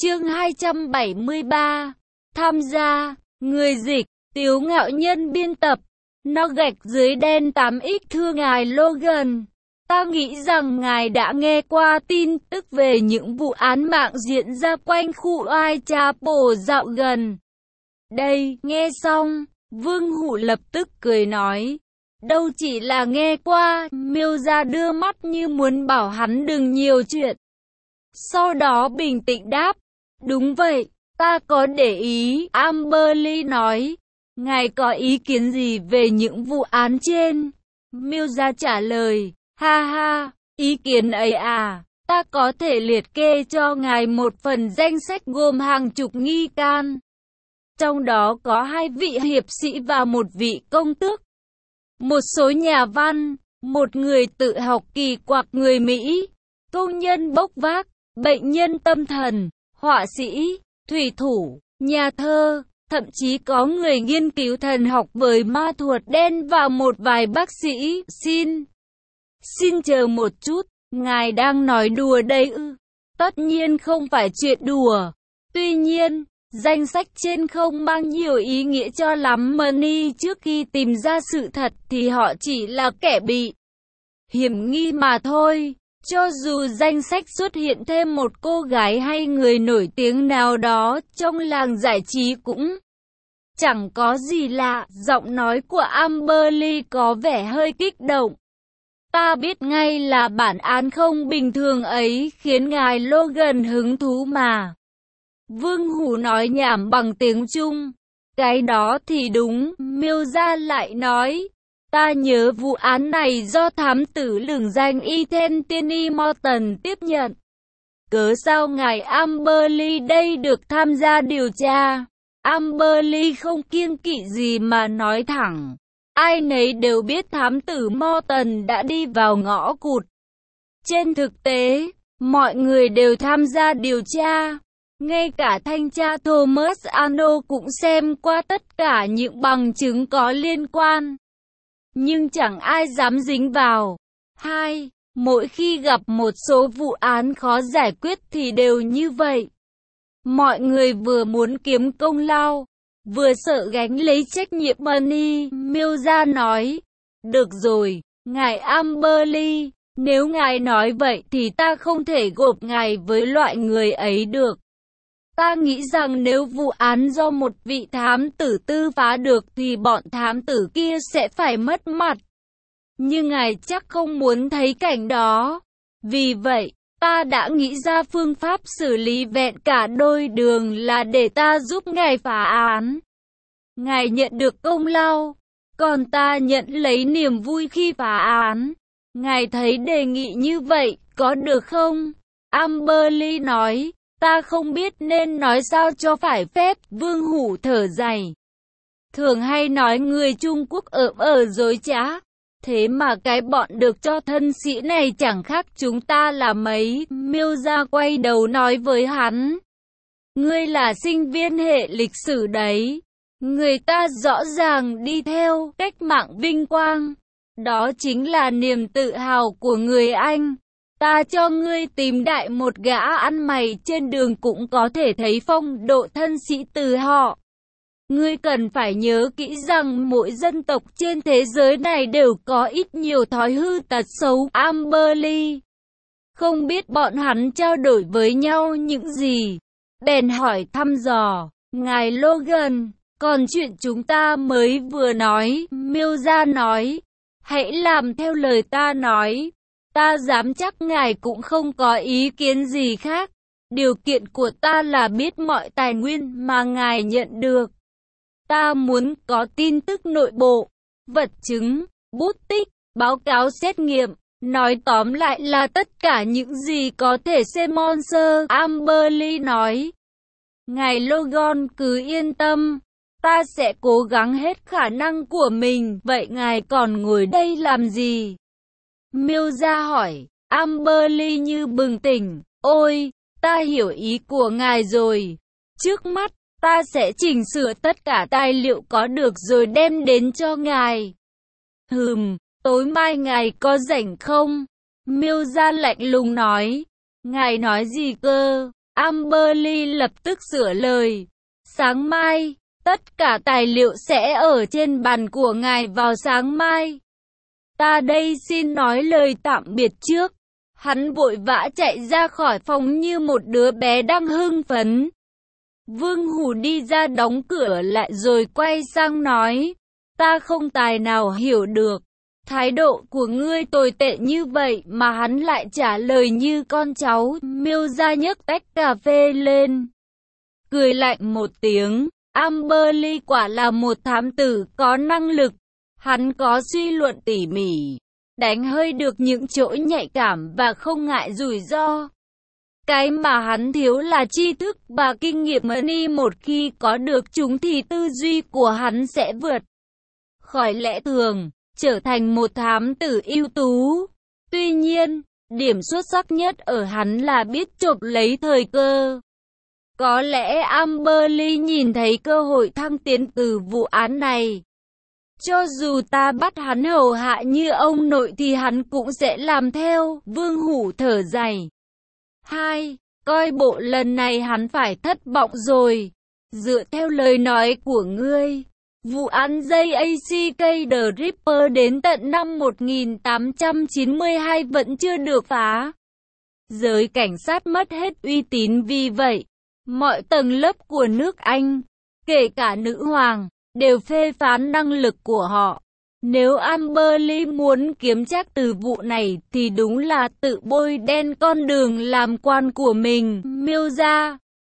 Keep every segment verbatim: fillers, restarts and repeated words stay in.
Chương hai trăm bảy mươi ba. Tham gia. Người dịch, Tiếu Ngạo Nhân biên tập. Nó gạch dưới đen tám x thưa ngài Logan. Ta nghĩ rằng ngài đã nghe qua tin tức về những vụ án mạng diễn ra quanh khu Whitechapel dạo gần đây. Nghe xong, Vương Hủ lập tức cười nói, đâu chỉ là nghe qua. Miêu Gia đưa mắt như muốn bảo hắn đừng nhiều chuyện. Sau đó bình tĩnh đáp, đúng vậy, ta có để ý. Amberly nói, ngài có ý kiến gì về những vụ án trên? Miêu Gia trả lời, ha ha, ý kiến ấy à, ta có thể liệt kê cho ngài một phần danh sách gồm hàng chục nghi can. Trong đó có hai vị hiệp sĩ và một vị công tước, một số nhà văn, một người tự học kỳ quặc người Mỹ, công nhân bốc vác, bệnh nhân tâm thần, họa sĩ, thủy thủ, nhà thơ, thậm chí có người nghiên cứu thần học với ma thuật đen và một vài bác sĩ. Xin, xin chờ một chút, ngài đang nói đùa đây ư? Tất nhiên không phải chuyện đùa. Tuy nhiên, danh sách trên không mang nhiều ý nghĩa cho lắm. Money trước khi tìm ra sự thật thì họ chỉ là kẻ bị hiểm nghi mà thôi. Cho dù danh sách xuất hiện thêm một cô gái hay người nổi tiếng nào đó trong làng giải trí cũng chẳng có gì lạ. Giọng nói của Amberly có vẻ hơi kích động. Ta biết ngay là bản án không bình thường ấy khiến ngài Logan hứng thú mà. Vương Hủ nói nhảm bằng tiếng Trung. Cái đó thì đúng. Miêu Gia lại nói, ta nhớ vụ án này do thám tử lừng danh Ethan Tierney Morton tiếp nhận. Cớ sao ngài Amberly đây được tham gia điều tra? Amberly không kiêng kỵ gì mà nói thẳng. Ai nấy đều biết thám tử Morton đã đi vào ngõ cụt. Trên thực tế, mọi người đều tham gia điều tra. Ngay cả thanh tra Thomas Arnold cũng xem qua tất cả những bằng chứng có liên quan. Nhưng chẳng ai dám dính vào. Hai, mỗi khi gặp một số vụ án khó giải quyết thì đều như vậy. Mọi người vừa muốn kiếm công lao, vừa sợ gánh lấy trách nhiệm. Money, Miêu Gia nói, được rồi, ngài Amberly, nếu ngài nói vậy thì ta không thể gộp ngài với loại người ấy được. Ta nghĩ rằng nếu vụ án do một vị thám tử tư phá được thì bọn thám tử kia sẽ phải mất mặt. Nhưng ngài chắc không muốn thấy cảnh đó. Vì vậy, ta đã nghĩ ra phương pháp xử lý vẹn cả đôi đường là để ta giúp ngài phá án. Ngài nhận được công lao, còn ta nhận lấy niềm vui khi phá án. Ngài thấy đề nghị như vậy có được không? Amberly nói, ta không biết nên nói sao cho phải phép. Vương Hủ thở dài. Thường hay nói người Trung Quốc ợm ờ dối trá. Thế mà cái bọn được cho thân sĩ này chẳng khác chúng ta là mấy. Miêu Gia quay đầu nói với hắn, ngươi là sinh viên hệ lịch sử đấy. Người ta rõ ràng đi theo cách mạng vinh quang. Đó chính là niềm tự hào của người Anh. Ta cho ngươi tìm đại một gã ăn mày trên đường cũng có thể thấy phong độ thân sĩ từ họ. Ngươi cần phải nhớ kỹ rằng mỗi dân tộc trên thế giới này đều có ít nhiều thói hư tật xấu. Amberly không biết bọn hắn trao đổi với nhau những gì, bèn hỏi thăm dò, ngài Logan, còn chuyện chúng ta mới vừa nói? Miêu Gia nói, hãy làm theo lời ta nói. Ta dám chắc ngài cũng không có ý kiến gì khác. Điều kiện của ta là biết mọi tài nguyên mà ngài nhận được. Ta muốn có tin tức nội bộ, vật chứng, bút tích, báo cáo xét nghiệm. Nói tóm lại là tất cả những gì có thể xem monster. Amberly nói, ngài Logan cứ yên tâm, ta sẽ cố gắng hết khả năng của mình. Vậy ngài còn ngồi đây làm gì? Miêu Gia hỏi. Amberly như bừng tỉnh, ôi, ta hiểu ý của ngài rồi. Trước mắt, ta sẽ chỉnh sửa tất cả tài liệu có được rồi đem đến cho ngài. Hừm, tối mai ngài có rảnh không? Miêu Gia lạnh lùng nói. Ngài nói gì cơ? Amberly lập tức sửa lời. Sáng mai, tất cả tài liệu sẽ ở trên bàn của ngài vào sáng mai. Ta đây xin nói lời tạm biệt trước. Hắn vội vã chạy ra khỏi phòng như một đứa bé đang hưng phấn. Vương Hủ đi ra đóng cửa lại rồi quay sang nói. Ta không tài nào hiểu được. Thái độ của ngươi tồi tệ như vậy mà hắn lại trả lời như con cháu. Miêu ra nhấc tách cà phê lên, cười lạnh một tiếng. Amberly quả là một thám tử có năng lực. Hắn có suy luận tỉ mỉ, đánh hơi được những chỗ nhạy cảm và không ngại rủi ro. Cái mà hắn thiếu là tri thức và kinh nghiệm money. Một khi có được chúng thì tư duy của hắn sẽ vượt khỏi lẽ thường, trở thành một thám tử ưu tú. Tuy nhiên, điểm xuất sắc nhất ở hắn là biết chộp lấy thời cơ. Có lẽ Amberly nhìn thấy cơ hội thăng tiến từ vụ án này. Cho dù ta bắt hắn hầu hạ như ông nội thì hắn cũng sẽ làm theo. Vương Hủ thở dài. Hai, coi bộ lần này hắn phải thất vọng rồi. Dựa theo lời nói của ngươi, vụ án J A C K The Ripper đến tận năm một nghìn tám trăm chín mươi hai vẫn chưa được phá. Giới cảnh sát mất hết uy tín vì vậy. Mọi tầng lớp của nước Anh, kể cả nữ hoàng, đều phê phán năng lực của họ. Nếu Amberly muốn kiếm trác từ vụ này thì đúng là tự bôi đen con đường làm quan của mình. Miêu ra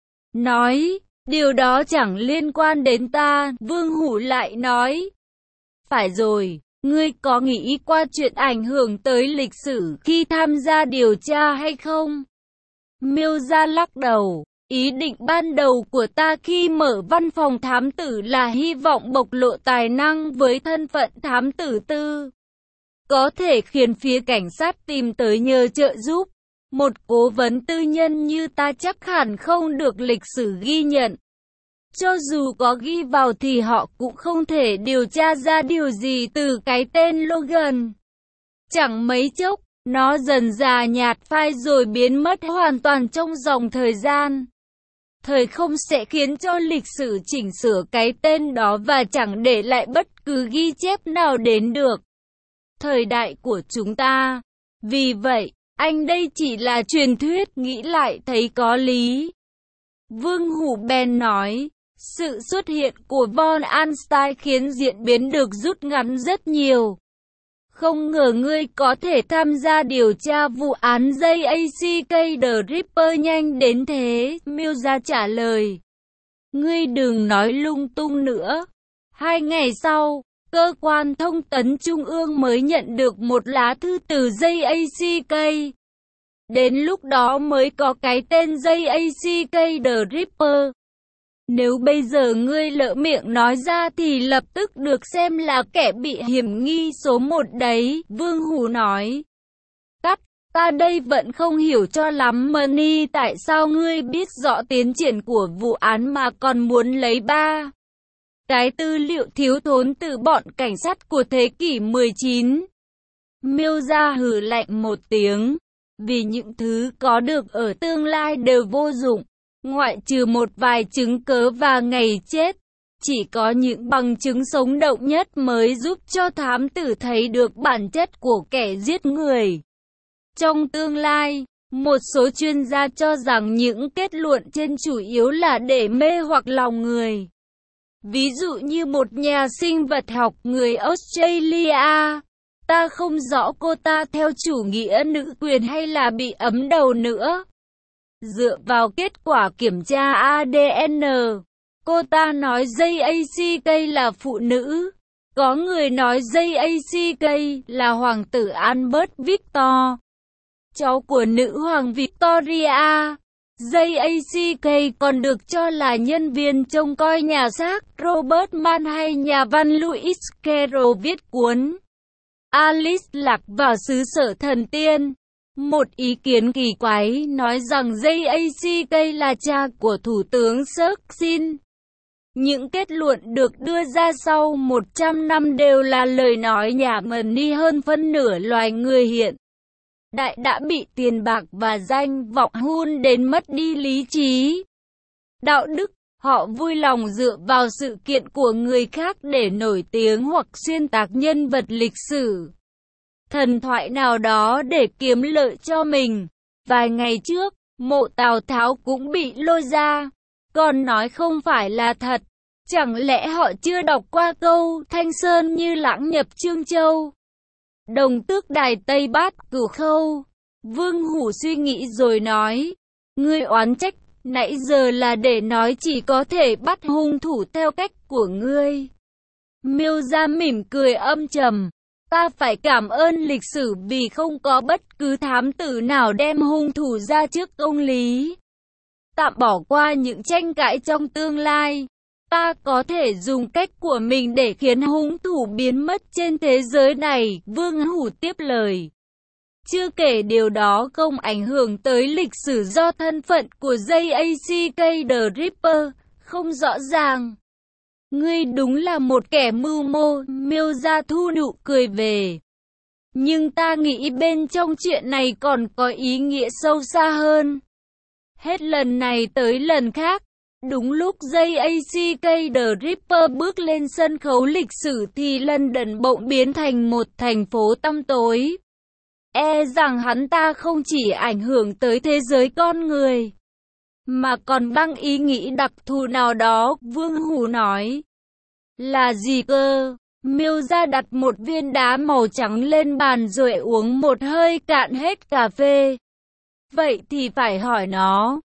nói, điều đó chẳng liên quan đến ta. Vương Hủ lại nói, phải rồi, ngươi có nghĩ qua chuyện ảnh hưởng tới lịch sử khi tham gia điều tra hay không? Miêu ra lắc đầu. Ý định ban đầu của ta khi mở văn phòng thám tử là hy vọng bộc lộ tài năng với thân phận thám tử tư. Có thể khiến phía cảnh sát tìm tới nhờ trợ giúp. Một cố vấn tư nhân như ta chắc hẳn không được lịch sử ghi nhận. Cho dù có ghi vào thì họ cũng không thể điều tra ra điều gì từ cái tên Logan. Chẳng mấy chốc, nó dần già nhạt phai rồi biến mất hoàn toàn trong dòng thời gian. Thời không sẽ khiến cho lịch sử chỉnh sửa cái tên đó và chẳng để lại bất cứ ghi chép nào đến được thời đại của chúng ta. Vì vậy, anh đây chỉ là truyền thuyết, nghĩ lại thấy có lý. Vương Hủ bèn nói, sự xuất hiện của von Einstein khiến diễn biến được rút ngắn rất nhiều. Không ngờ ngươi có thể tham gia điều tra vụ án J A C K The Ripper nhanh đến thế. Miêu ra trả lời. Ngươi đừng nói lung tung nữa. Hai ngày sau, cơ quan thông tấn trung ương mới nhận được một lá thư từ J A C K. Đến lúc đó mới có cái tên J A C K The Ripper. Nếu bây giờ ngươi lỡ miệng nói ra thì lập tức được xem là kẻ bị hiểm nghi số một đấy. Vương Hủ nói. Cắt, ta đây vẫn không hiểu cho lắm Money, tại sao ngươi biết rõ tiến triển của vụ án mà còn muốn lấy ba cái tư liệu thiếu thốn từ bọn cảnh sát của thế kỷ mười chín. Miêu ra hừ lạnh một tiếng. Vì những thứ có được ở tương lai đều vô dụng. Ngoại trừ một vài chứng cớ và ngày chết, chỉ có những bằng chứng sống động nhất mới giúp cho thám tử thấy được bản chất của kẻ giết người. Trong tương lai, một số chuyên gia cho rằng những kết luận trên chủ yếu là để mê hoặc lòng người. Ví dụ như một nhà sinh vật học người Australia. Ta không rõ cô ta theo chủ nghĩa nữ quyền hay là bị ấm đầu nữa. Dựa vào kết quả kiểm tra A D N, cô ta nói J A C K là phụ nữ. Có người nói J A C K là hoàng tử Albert Victor, cháu của nữ hoàng Victoria. J A C K còn được cho là nhân viên trông coi nhà xác Robert Mann hay nhà văn Lewis Carroll viết cuốn Alice lạc vào xứ sở thần tiên. Một ý kiến kỳ quái nói rằng J A C K là cha của Thủ tướng Churchill. Những kết luận được đưa ra sau một trăm năm đều là lời nói nhảm nhí hơn phân nửa loài người hiện đại đã bị tiền bạc và danh vọng hun đến mất đi lý trí, đạo đức. Họ vui lòng dựa vào sự kiện của người khác để nổi tiếng hoặc xuyên tạc nhân vật lịch sử, thần thoại nào đó để kiếm lợi cho mình. Vài ngày trước, mộ Tào Tháo cũng bị lôi ra, còn nói không phải là thật. Chẳng lẽ họ chưa đọc qua câu Thanh Sơn như lãng nhập Trương Châu, đồng tước đài Tây Bát Cửu Khâu? Vương Hủ suy nghĩ rồi nói, ngươi oán trách nãy giờ là để nói chỉ có thể bắt hung thủ theo cách của ngươi. Miêu Gia mỉm cười âm trầm, ta phải cảm ơn lịch sử vì không có bất cứ thám tử nào đem hung thủ ra trước công lý. Tạm bỏ qua những tranh cãi trong tương lai, ta có thể dùng cách của mình để khiến hung thủ biến mất trên thế giới này, Vương Hủ tiếp lời. Chưa kể điều đó không ảnh hưởng tới lịch sử do thân phận của J A C K The Ripper không rõ ràng. Ngươi đúng là một kẻ mưu mô, Miêu Gia thu nụ cười về. Nhưng ta nghĩ bên trong chuyện này còn có ý nghĩa sâu xa hơn. Hết lần này tới lần khác, đúng lúc J A C K The Ripper bước lên sân khấu lịch sử thì London bỗng biến thành một thành phố tăm tối. E rằng hắn ta không chỉ ảnh hưởng tới thế giới con người, mà còn bằng ý nghĩ đặc thù nào đó, Vương Hủ nói. Là gì cơ? Miêu Gia đặt một viên đá màu trắng lên bàn rồi uống một hơi cạn hết cà phê. Vậy thì phải hỏi nó.